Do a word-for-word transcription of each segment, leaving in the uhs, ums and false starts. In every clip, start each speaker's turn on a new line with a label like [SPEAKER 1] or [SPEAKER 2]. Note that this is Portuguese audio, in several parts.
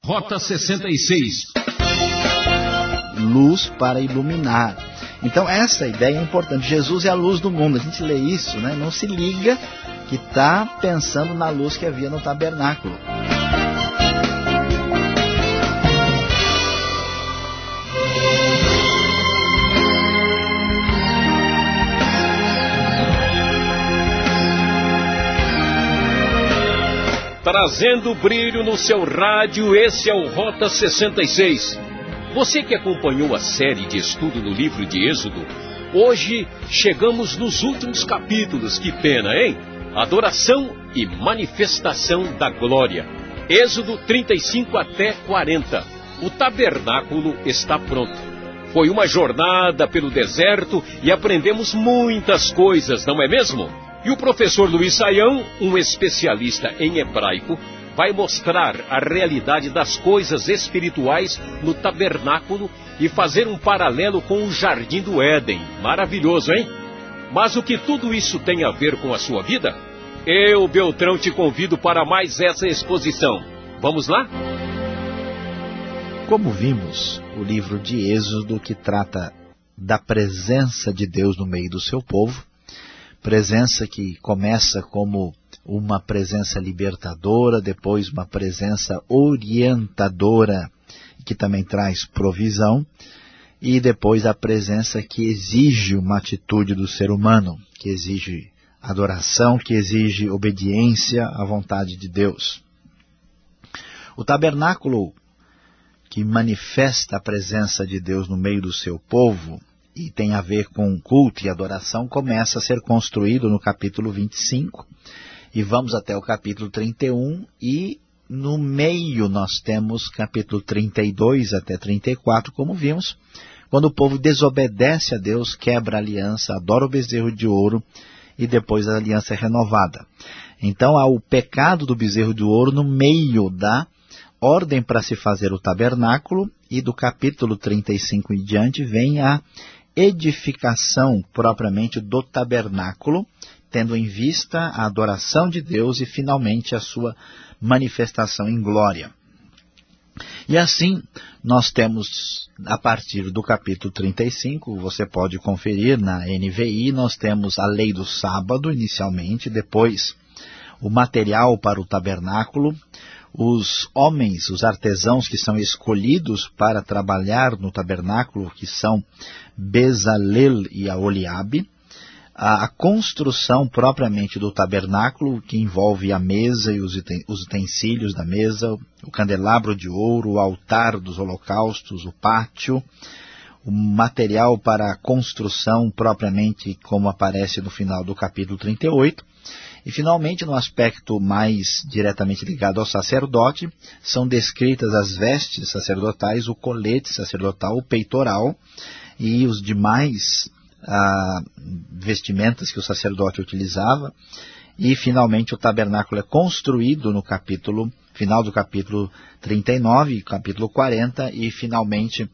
[SPEAKER 1] Rota sessenta e seis.
[SPEAKER 2] Luz para iluminar. Então essa ideia é importante. Jesus é a luz do mundo. A gente lê isso, né? Não se liga que está pensando na luz que havia no tabernáculo.
[SPEAKER 1] Trazendo brilho no seu rádio, esse é o Rota sessenta e seis. Você que acompanhou a série de estudo no livro de Êxodo, hoje chegamos nos últimos capítulos. Que pena, hein? Adoração e manifestação da glória. Êxodo trinta e cinco até quarenta. O tabernáculo está pronto. Foi uma jornada pelo deserto e aprendemos muitas coisas, não é mesmo? E o professor Luiz Saião, um especialista em hebraico, vai mostrar a realidade das coisas espirituais no tabernáculo e fazer um paralelo com o Jardim do Éden. Maravilhoso, hein? Mas o que tudo isso tem a ver com a sua vida? Eu, Beltrão, te convido para mais essa exposição. Vamos lá?
[SPEAKER 2] Como vimos, o livro de Êxodo, que trata da presença de Deus no meio do seu povo, presença que começa como uma presença libertadora, depois uma presença orientadora, que também traz provisão, e depois a presença que exige uma atitude do ser humano, que exige adoração, que exige obediência à vontade de Deus. O tabernáculo, que manifesta a presença de Deus no meio do seu povo, e tem a ver com culto e adoração, começa a ser construído no capítulo vinte e cinco, e vamos até o capítulo trinta e um, e no meio nós temos capítulo trinta e dois até trinta e quatro, como vimos, quando o povo desobedece a Deus, quebra a aliança, adora o bezerro de ouro, e depois a aliança é renovada. Então há o pecado do bezerro de ouro no meio da ordem para se fazer o tabernáculo, e do capítulo trinta e cinco em diante vem a edificação propriamente do tabernáculo, tendo em vista a adoração de Deus e finalmente a sua manifestação em glória. E assim nós temos, a partir do capítulo trinta e cinco, você pode conferir na N V I, nós temos a lei do sábado inicialmente, depois o material para o tabernáculo, os homens, os artesãos que são escolhidos para trabalhar no tabernáculo, que são Bezalel e Aholiabe, a, a construção propriamente do tabernáculo, que envolve a mesa e os, os utensílios da mesa, o candelabro de ouro, o altar dos holocaustos, o pátio, o material para a construção propriamente como aparece no final do capítulo trinta e oito, e finalmente no aspecto mais diretamente ligado ao sacerdote, são descritas as vestes sacerdotais, o colete sacerdotal, o peitoral e os demais ah, vestimentas que o sacerdote utilizava, e finalmente o tabernáculo é construído no capítulo, final do capítulo trinta e nove, capítulo quarenta, e finalmente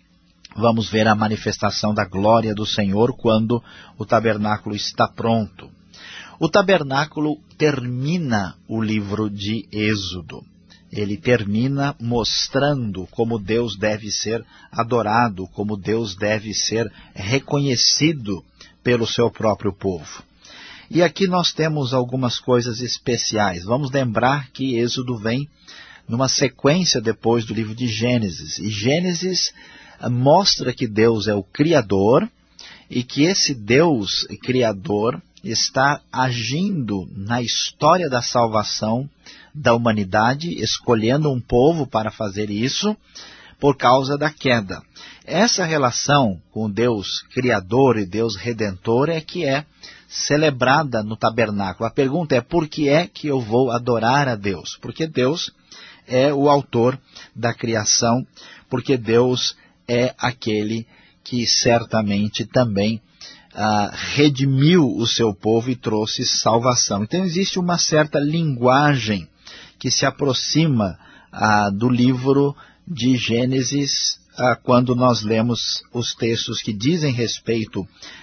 [SPEAKER 2] vamos ver a manifestação da glória do Senhor quando o tabernáculo está pronto. O tabernáculo termina o livro de Êxodo. Ele termina mostrando como Deus deve ser adorado, como Deus deve ser reconhecido pelo seu próprio povo. E aqui nós temos algumas coisas especiais. Vamos lembrar que Êxodo vem numa sequência depois do livro de Gênesis. E Gênesis mostra que Deus é o Criador e que esse Deus Criador está agindo na história da salvação da humanidade, escolhendo um povo para fazer isso por causa da queda. Essa relação com Deus Criador e Deus Redentor é que é celebrada no tabernáculo. A pergunta é: por que é que eu vou adorar a Deus? Porque Deus é o autor da criação, porque Deus é aquele que certamente também ah, redimiu o seu povo e trouxe salvação. Então existe uma certa linguagem que se aproxima ah, do livro de Gênesis, ah, quando nós lemos os textos que dizem respeito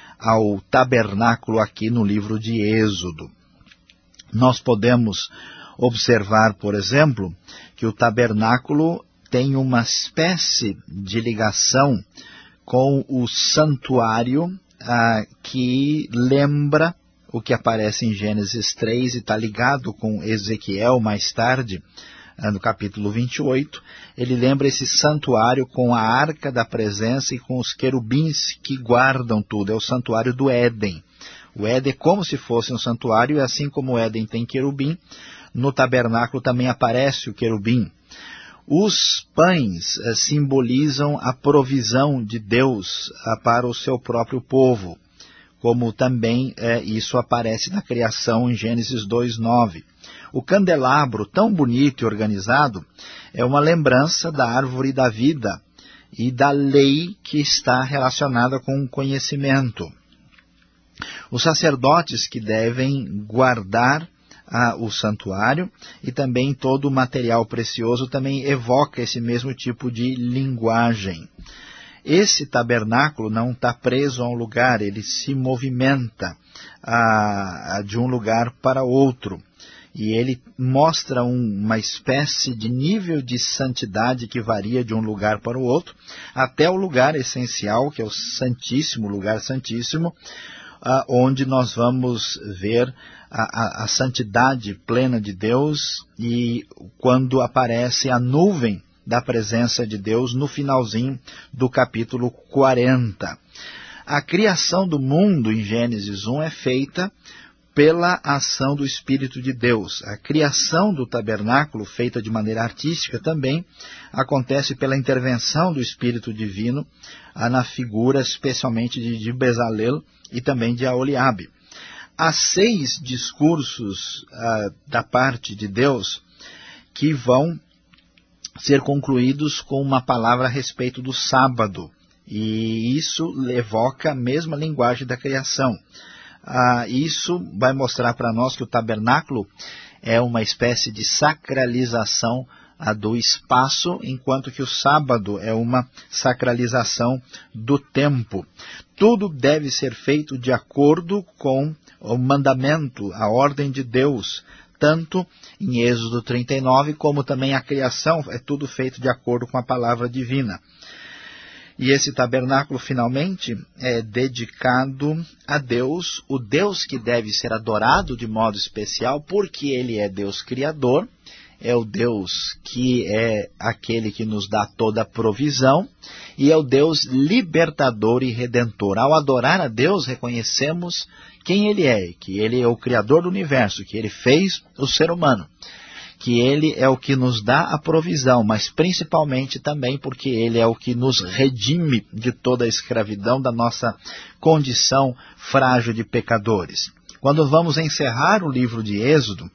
[SPEAKER 2] ao tabernáculo aqui no livro de Êxodo. Nós podemos observar, por exemplo, que o tabernáculo tem uma espécie de ligação com o santuário ah, que lembra o que aparece em Gênesis três e está ligado com Ezequiel mais tarde, ah, no capítulo vinte e oito. Ele lembra esse santuário com a arca da presença e com os querubins que guardam tudo. É o santuário do Éden. O Éden é como se fosse um santuário, e assim como o Éden tem querubim, no tabernáculo também aparece o querubim. Os pães eh, simbolizam a provisão de Deus ah, para o seu próprio povo, como também eh, isso aparece na criação em Gênesis dois, nove. O candelabro, tão bonito e organizado, é uma lembrança da árvore da vida e da lei que está relacionada com o conhecimento. Os sacerdotes que devem guardar ah, o santuário e também todo o material precioso também evoca esse mesmo tipo de linguagem. Esse tabernáculo não está preso a um lugar, ele se movimenta ah, de um lugar para outro. E ele mostra um, uma espécie de nível de santidade que varia de um lugar para o outro, até o lugar essencial, que é o Santíssimo, lugar Santíssimo, ah, onde nós vamos ver a, a, a santidade plena de Deus, e quando aparece a nuvem da presença de Deus no finalzinho do capítulo quarenta. A criação do mundo em Gênesis um é feita pela ação do Espírito de Deus. A criação do tabernáculo, feita de maneira artística também, acontece pela intervenção do Espírito Divino na figura especialmente de, de Bezalel e também de Aholiabe. Há seis discursos ah, da parte de Deus que vão ser concluídos com uma palavra a respeito do sábado. E isso evoca a mesma linguagem da criação. Ah, isso vai mostrar para nós que o tabernáculo é uma espécie de sacralização ah, do espaço, enquanto que o sábado é uma sacralização do tempo. Tudo deve ser feito de acordo com o mandamento, a ordem de Deus, tanto em Êxodo trinta e nove, como também a criação, é tudo feito de acordo com a palavra divina. E esse tabernáculo, finalmente, é dedicado a Deus, o Deus que deve ser adorado de modo especial, porque Ele é Deus Criador, é o Deus que é aquele que nos dá toda a provisão, e é o Deus libertador e redentor. Ao adorar a Deus, reconhecemos quem Ele é, que Ele é o Criador do universo, que Ele fez o ser humano, que Ele é o que nos dá a provisão, mas principalmente também porque Ele é o que nos redime de toda a escravidão da nossa condição frágil de pecadores. Quando vamos encerrar o livro de Êxodo,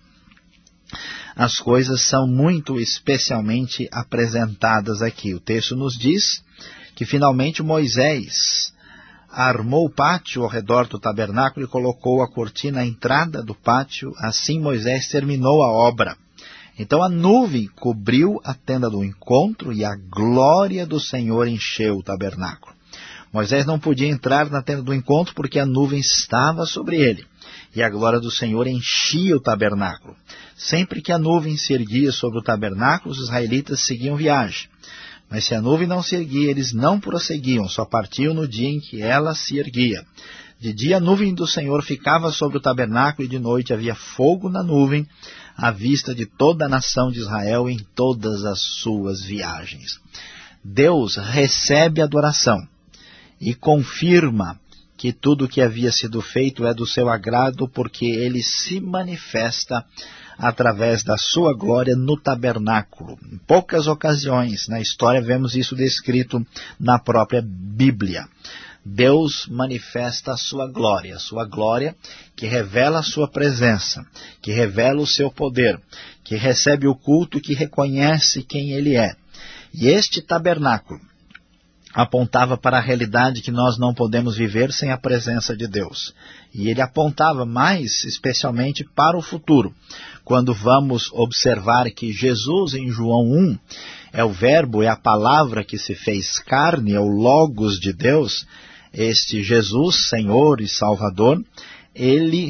[SPEAKER 2] as coisas são muito especialmente apresentadas aqui. O texto nos diz que finalmente Moisés armou o pátio ao redor do tabernáculo e colocou a cortina à entrada do pátio. Assim Moisés terminou a obra. Então a nuvem cobriu a tenda do encontro e a glória do Senhor encheu o tabernáculo. Moisés não podia entrar na tenda do encontro porque a nuvem estava sobre ele. E a glória do Senhor enchia o tabernáculo. Sempre que a nuvem se erguia sobre o tabernáculo, os israelitas seguiam viagem. Mas se a nuvem não se erguia, eles não prosseguiam, só partiam no dia em que ela se erguia. De dia a nuvem do Senhor ficava sobre o tabernáculo e de noite havia fogo na nuvem, à vista de toda a nação de Israel em todas as suas viagens. Deus recebe a adoração e confirma que tudo o que havia sido feito é do seu agrado, porque Ele se manifesta através da sua glória no tabernáculo. Em poucas ocasiões na história vemos isso descrito na própria Bíblia. Deus manifesta a sua glória, a sua glória que revela a sua presença, que revela o seu poder, que recebe o culto e que reconhece quem Ele é. E este tabernáculo apontava para a realidade que nós não podemos viver sem a presença de Deus. E ele apontava mais especialmente para o futuro, quando vamos observar que Jesus em João um é o verbo, é a palavra que se fez carne, é o Logos de Deus. Este Jesus, Senhor e Salvador, Ele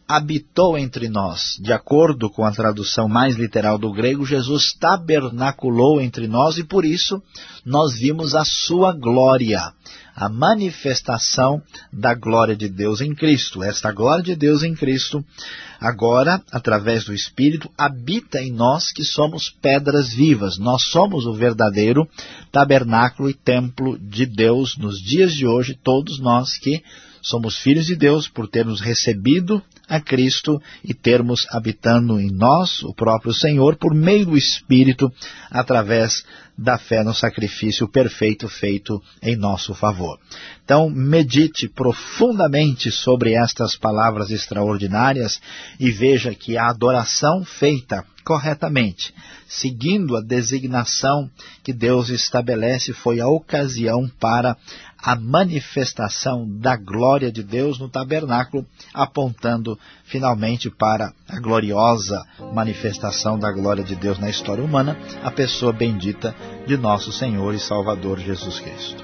[SPEAKER 2] habitou entre nós. De acordo com a tradução mais literal do grego, Jesus tabernaculou entre nós e por isso nós vimos a sua glória, a manifestação da glória de Deus em Cristo. Esta glória de Deus em Cristo, agora, através do Espírito, habita em nós que somos pedras vivas. Nós somos o verdadeiro tabernáculo e templo de Deus nos dias de hoje, todos nós que somos filhos de Deus por termos recebido a Cristo e termos habitando em nós o próprio Senhor por meio do Espírito, através da fé no sacrifício perfeito feito em nosso favor. Então, medite profundamente sobre estas palavras extraordinárias e veja que a adoração feita corretamente, seguindo a designação que Deus estabelece, foi a ocasião para a manifestação da glória de Deus no tabernáculo, apontando finalmente para a gloriosa manifestação da glória de Deus na história humana, a pessoa bendita de nosso Senhor e Salvador Jesus Cristo.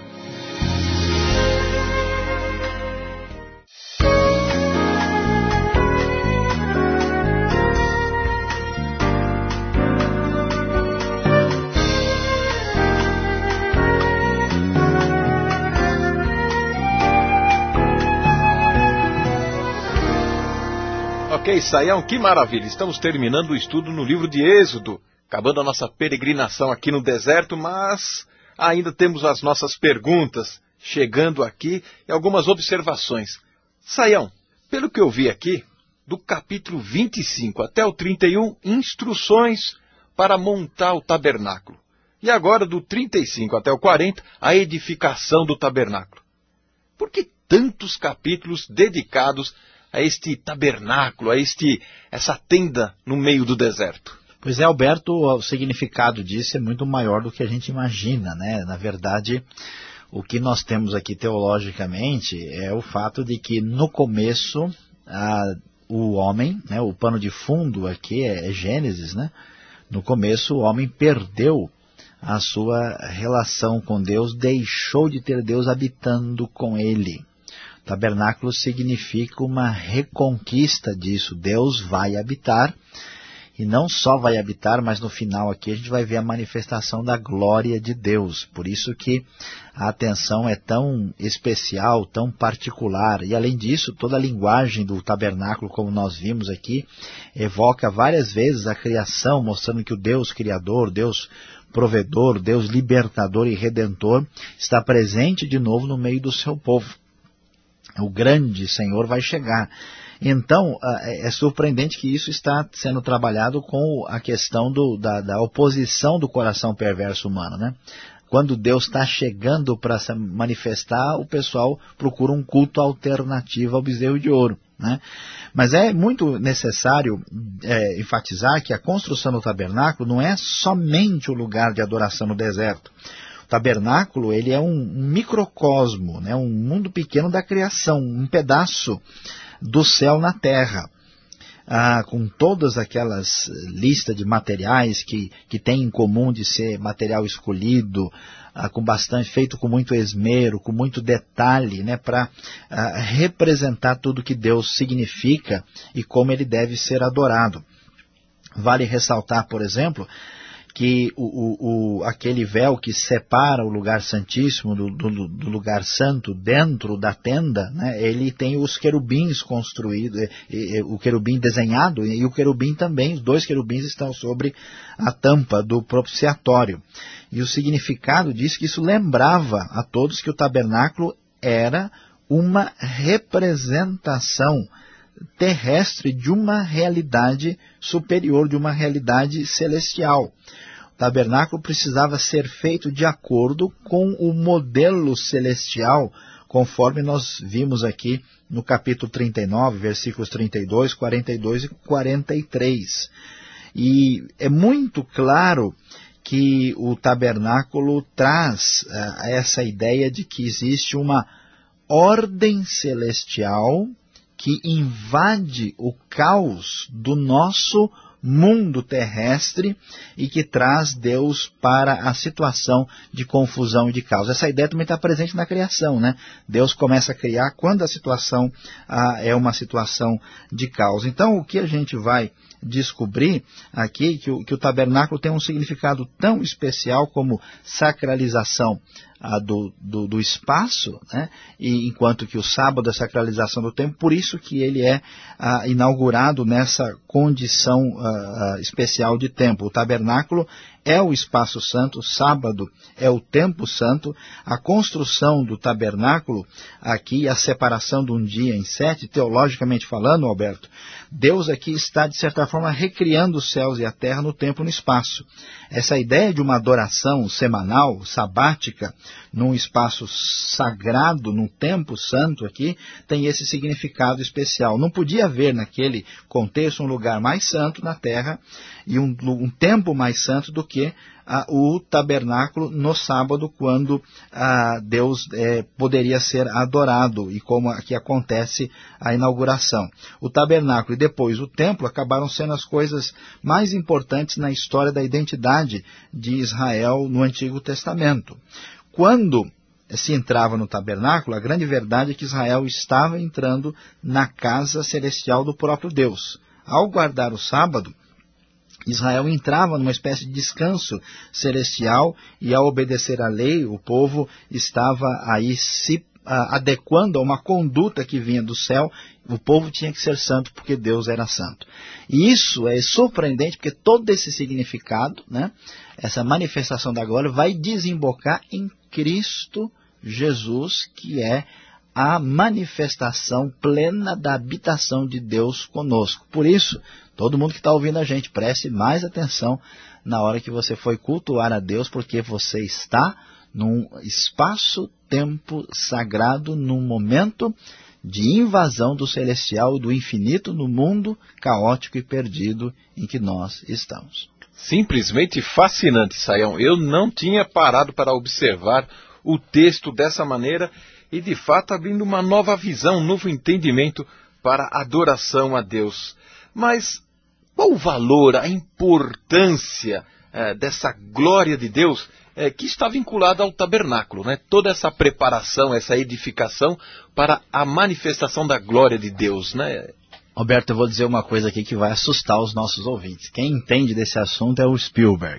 [SPEAKER 3] Ok, Saião, que maravilha! Estamos terminando o estudo no livro de Êxodo, acabando a nossa peregrinação aqui no deserto, mas ainda temos as nossas perguntas chegando aqui e algumas observações. Saião, pelo que eu vi aqui, do capítulo vinte e cinco até o trinta e um, instruções para montar o tabernáculo. E agora, do trinta e cinco até o quarenta, a edificação do tabernáculo. Por que tantos capítulos dedicados a este tabernáculo, a este, essa tenda no meio do deserto?
[SPEAKER 2] Pois é, Alberto, o significado disso é muito maior do que a gente imagina, né? Na verdade, o que nós temos aqui teologicamente é o fato de que no começo a, o homem, né, o pano de fundo aqui é, é Gênesis, né? No começo o homem perdeu a sua relação com Deus, deixou de ter Deus habitando com ele. Tabernáculo significa uma reconquista disso. Deus vai habitar, e não só vai habitar, mas no final aqui a gente vai ver a manifestação da glória de Deus. Por isso que a atenção é tão especial, tão particular. E além disso, toda a linguagem do tabernáculo, como nós vimos aqui, evoca várias vezes a criação, mostrando que o Deus Criador, Deus Provedor, Deus Libertador e Redentor, está presente de novo no meio do seu povo. O grande Senhor vai chegar. Então, é surpreendente que isso está sendo trabalhado com a questão do, da, da oposição do coração perverso humano, né? Quando Deus está chegando para se manifestar, o pessoal procura um culto alternativo ao bezerro de ouro, né? Mas é muito necessário é, enfatizar que a construção do tabernáculo não é somente o lugar de adoração no deserto. O tabernáculo, ele é um, um microcosmo, né? Um mundo pequeno da criação, um pedaço do céu na terra, ah, com todas aquelas listas de materiais que, que tem em comum de ser material escolhido, ah, com bastante, feito com muito esmero, com muito detalhe, né? Para ah, representar tudo que Deus significa e como ele deve ser adorado. Vale ressaltar, por exemplo, que o, o, o, aquele véu que separa o lugar santíssimo do, do, do lugar santo dentro da tenda, né, ele tem os querubins construídos, e, e, o querubim desenhado e o querubim também, os dois querubins estão sobre a tampa do propiciatório. E o significado disso que isso lembrava a todos que o tabernáculo era uma representação terrestre de uma realidade superior, de uma realidade celestial. O tabernáculo precisava ser feito de acordo com o modelo celestial, conforme nós vimos aqui no capítulo trinta e nove, versículos trinta e dois, quarenta e dois e quarenta e três. E é muito claro que o tabernáculo traz uh, essa ideia de que existe uma ordem celestial que invade o caos do nosso mundo terrestre e que traz Deus para a situação de confusão e de caos. Essa ideia também está presente na criação, né? Deus começa a criar quando a situação ah, é uma situação de caos. Então, o que a gente vai descobrir aqui, que o, que o tabernáculo tem um significado tão especial como sacralização ah, do, do, do espaço, né? E enquanto que o sábado é a sacralização do tempo, por isso que ele é ah, inaugurado nessa condição ah, especial de tempo. O tabernáculo é o espaço santo, o sábado é o tempo santo. A construção do tabernáculo aqui, a separação de um dia em sete, teologicamente falando, Alberto, Deus aqui está, de certa forma, recriando os céus e a terra no tempo e no espaço. Essa ideia de uma adoração semanal, sabática, num espaço sagrado, num tempo santo aqui, tem esse significado especial. Não podia haver naquele contexto um lugar mais santo na terra e um, um tempo mais santo do que ah, o tabernáculo no sábado, quando ah, Deus eh, poderia ser adorado, e como aqui acontece a inauguração. O tabernáculo e depois o templo acabaram sendo as coisas mais importantes na história da identidade de Israel no Antigo Testamento. Quando se entrava no tabernáculo, a grande verdade é que Israel estava entrando na casa celestial do próprio Deus. Ao guardar o sábado, Israel entrava numa espécie de descanso celestial, e ao obedecer à lei, o povo estava aí se uh, adequando a uma conduta que vinha do céu. O povo tinha que ser santo porque Deus era santo. E isso é surpreendente, porque todo esse significado, né, essa manifestação da glória, vai desembocar em Cristo Jesus, que é a manifestação plena da habitação de Deus conosco. Por isso, todo mundo que está ouvindo a gente, preste mais atenção na hora que você for cultuar a Deus, porque você está num espaço-tempo sagrado, num momento de invasão do celestial e do infinito no mundo caótico e perdido em que nós estamos.
[SPEAKER 3] Simplesmente fascinante, Sayão. Eu não tinha parado para observar o texto dessa maneira e, de fato, abrindo uma nova visão, um novo entendimento para a adoração a Deus. Mas qual o valor, a importância eh, dessa glória de Deus eh, que está vinculada ao tabernáculo, né? Toda essa preparação, essa edificação para a manifestação da glória de Deus, né?
[SPEAKER 2] Alberto, eu vou dizer uma coisa aqui que vai assustar os nossos ouvintes. Quem entende desse assunto é o Spielberg.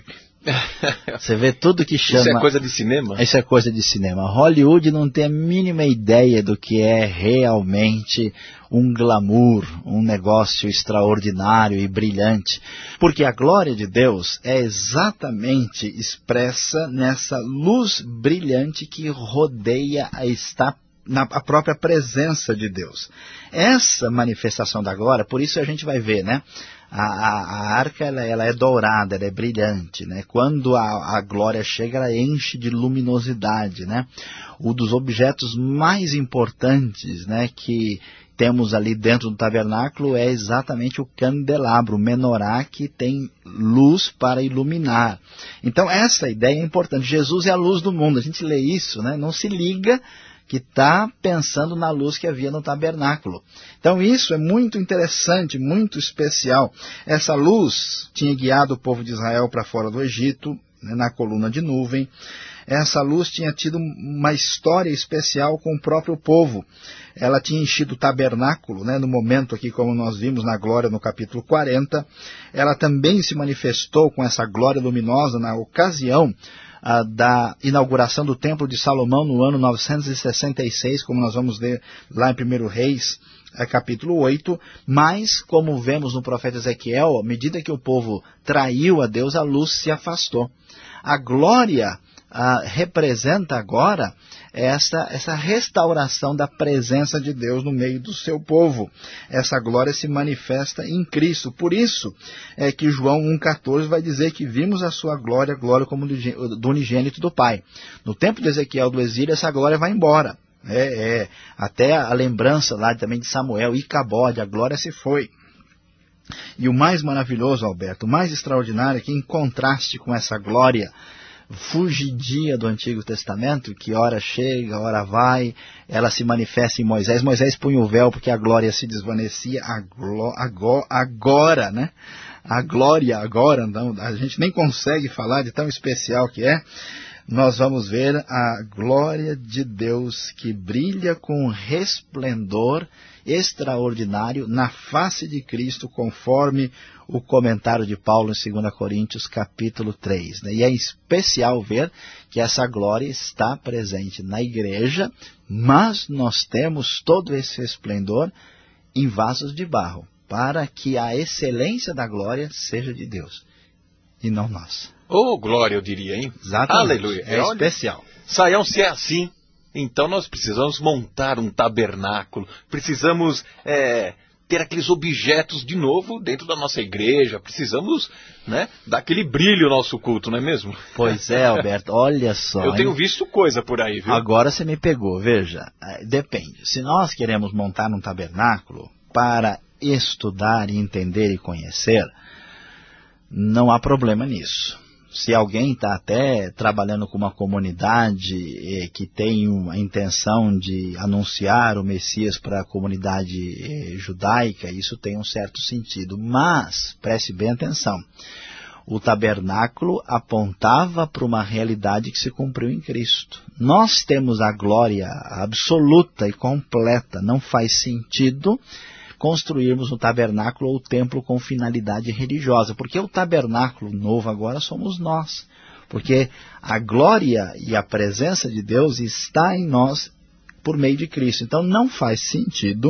[SPEAKER 2] Você vê tudo que chama...
[SPEAKER 3] Isso é coisa de cinema?
[SPEAKER 2] Isso é coisa de cinema. Hollywood não tem a mínima ideia do que é realmente um glamour, um negócio extraordinário e brilhante. Porque a glória de Deus é exatamente expressa nessa luz brilhante que rodeia a está na a própria presença de Deus. Essa manifestação da glória, por isso a gente vai ver, né? A, a, a arca ela, ela é dourada, ela é brilhante, né? Quando a, a glória chega, ela enche de luminosidade, né? Um dos objetos mais importantes, né, que temos ali dentro do tabernáculo é exatamente o candelabro, o menorá, que tem luz para iluminar. Então essa ideia é importante. Jesus é a luz do mundo. A gente lê isso, né? Não se liga que está pensando na luz que havia no tabernáculo. Então isso é muito interessante, muito especial. Essa luz tinha guiado o povo de Israel para fora do Egito, né, na coluna de nuvem. Essa luz tinha tido uma história especial com o próprio povo. Ela tinha enchido o tabernáculo, né, no momento aqui, como nós vimos na glória no capítulo quarenta. Ela também se manifestou com essa glória luminosa na ocasião Uh, da inauguração do Templo de Salomão no ano novecentos e sessenta e seis, como nós vamos ler lá em primeiro Reis, uh, capítulo oito, mas, como vemos no profeta Ezequiel, à medida que o povo traiu a Deus, a luz se afastou. A glória uh, representa agora essa, essa restauração da presença de Deus no meio do seu povo. Essa glória se manifesta em Cristo. Por isso é que João um, quatorze vai dizer que vimos a sua glória, glória como do unigênito do Pai. No tempo de Ezequiel do exílio, essa glória vai embora. É, é, até a lembrança lá também de Samuel, Icabode, a glória se foi. E o mais maravilhoso, Alberto, o mais extraordinário é que, em contraste com essa glória fugidia do Antigo Testamento, que ora chega, ora vai, ela se manifesta em Moisés. Moisés punha o véu porque a glória se desvanecia. Agora, agora, né? a glória agora, não, a gente nem consegue falar de tão especial que é. Nós vamos ver a glória de Deus que brilha com resplendor extraordinário na face de Cristo, conforme o comentário de Paulo em dois Coríntios capítulo três. Né? E é especial ver que essa glória está presente na igreja, mas nós temos todo esse resplendor em vasos de barro, para que a excelência da glória seja de Deus e não nós.
[SPEAKER 3] Oh, glória, eu diria, hein?
[SPEAKER 2] Exatamente.
[SPEAKER 3] Aleluia.
[SPEAKER 2] É
[SPEAKER 3] Olha,
[SPEAKER 2] especial.
[SPEAKER 3] Saião, se é assim, então nós precisamos montar um tabernáculo, precisamos é, ter aqueles objetos de novo dentro da nossa igreja, precisamos, né, dar aquele brilho ao nosso culto, não é mesmo?
[SPEAKER 2] Pois é, Alberto, olha só.
[SPEAKER 3] Eu tenho
[SPEAKER 2] hein?
[SPEAKER 3] visto coisa por aí, viu?
[SPEAKER 2] Agora você me pegou, veja, depende. Se nós queremos montar um tabernáculo para estudar, entender e conhecer, não há problema nisso. Se alguém está até trabalhando com uma comunidade eh, que tem uma intenção de anunciar o Messias para a comunidade eh, judaica, isso tem um certo sentido. Mas, preste bem atenção, o tabernáculo apontava para uma realidade que se cumpriu em Cristo. Nós temos a glória absoluta e completa, não faz sentido construirmos um tabernáculo ou templo com finalidade religiosa, porque o tabernáculo novo agora somos nós, porque a glória e a presença de Deus está em nós por meio de Cristo. Então não faz sentido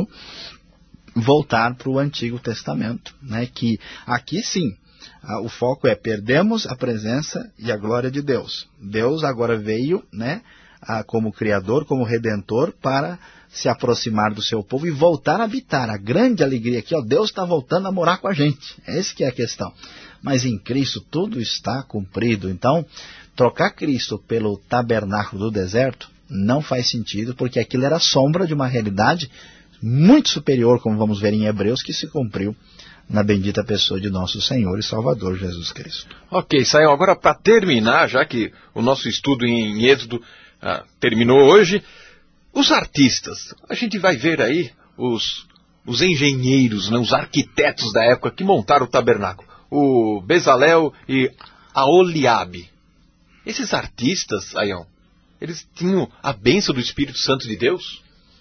[SPEAKER 2] voltar para o Antigo Testamento, né? Que aqui sim, o foco é perdemos a presença e a glória de Deus. Deus agora veio, né, como Criador, como Redentor, para se aproximar do seu povo e voltar a habitar. A grande alegria aqui, ó, Deus está voltando a morar com a gente. Essa que é a questão. Mas em Cristo tudo está cumprido. Então, trocar Cristo pelo tabernáculo do deserto não faz sentido, porque aquilo era sombra de uma realidade muito superior, como vamos ver em Hebreus, que se cumpriu na bendita pessoa de nosso Senhor e Salvador Jesus Cristo.
[SPEAKER 3] Ok, Saião, agora para terminar, já que o nosso estudo em Êxodo ah, terminou hoje, os artistas, a gente vai ver aí os, os engenheiros, né, os arquitetos da época que montaram o tabernáculo, o Bezalel e Aholiabe. Esses artistas, Saião, eles tinham a bênção do Espírito Santo de Deus?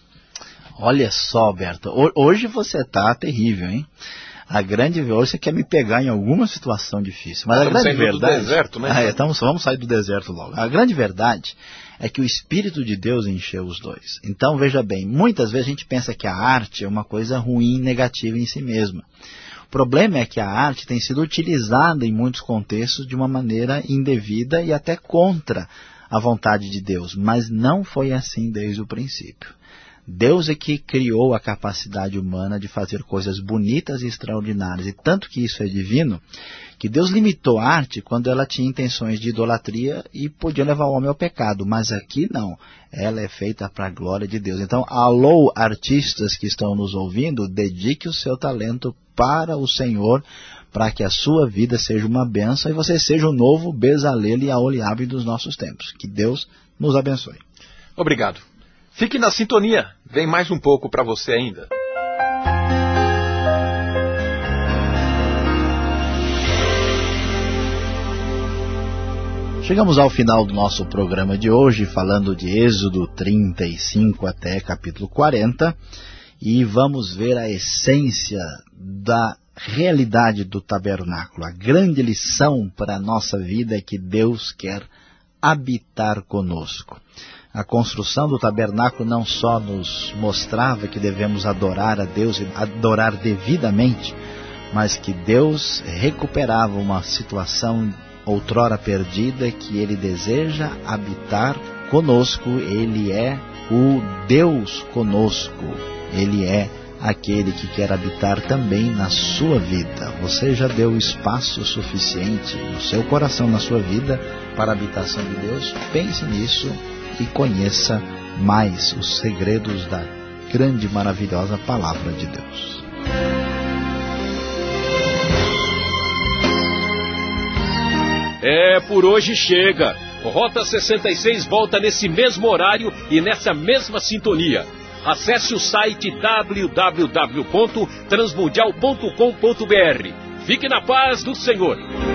[SPEAKER 2] Olha só, Berta, hoje você está terrível, hein? A grande hoje você quer me pegar em alguma situação difícil. Mas
[SPEAKER 3] estamos
[SPEAKER 2] a grande verdade,
[SPEAKER 3] do deserto, né?
[SPEAKER 2] Ah, é, estamos, vamos sair do deserto logo. A grande verdade é que o Espírito de Deus encheu os dois. Então, veja bem, muitas vezes a gente pensa que a arte é uma coisa ruim, negativa em si mesma. O problema é que a arte tem sido utilizada em muitos contextos de uma maneira indevida e até contra a vontade de Deus. Mas não foi assim desde o princípio. Deus é que criou a capacidade humana de fazer coisas bonitas e extraordinárias. E tanto que isso é divino, que Deus limitou a arte quando ela tinha intenções de idolatria e podia levar o homem ao pecado. Mas aqui não. Ela é feita para a glória de Deus. Então, alô, artistas que estão nos ouvindo, dedique o seu talento para o Senhor, para que a sua vida seja uma bênção e você seja o novo Bezalel e Aholiabe dos nossos tempos. Que Deus nos abençoe.
[SPEAKER 3] Obrigado. Fique na sintonia, vem mais um pouco para você ainda.
[SPEAKER 2] Chegamos ao final do nosso programa de hoje, falando de Êxodo trinta e cinco até capítulo quarenta, e vamos ver a essência da realidade do tabernáculo. A grande lição para a nossa vida é que Deus quer habitar conosco. A construção do tabernáculo não só nos mostrava que devemos adorar a Deus e adorar devidamente, mas que Deus recuperava uma situação outrora perdida, que Ele deseja habitar conosco. Ele é o Deus conosco. Ele é aquele que quer habitar também na sua vida. Você já deu espaço suficiente no seu coração, na sua vida, para a habitação de Deus? Pense nisso e conheça mais os segredos da grande e maravilhosa Palavra de Deus.
[SPEAKER 1] É, por hoje chega. O Rota sessenta e seis volta nesse mesmo horário e nessa mesma sintonia. Acesse o site w w w ponto transmundial ponto com ponto b r. Fique na paz do Senhor.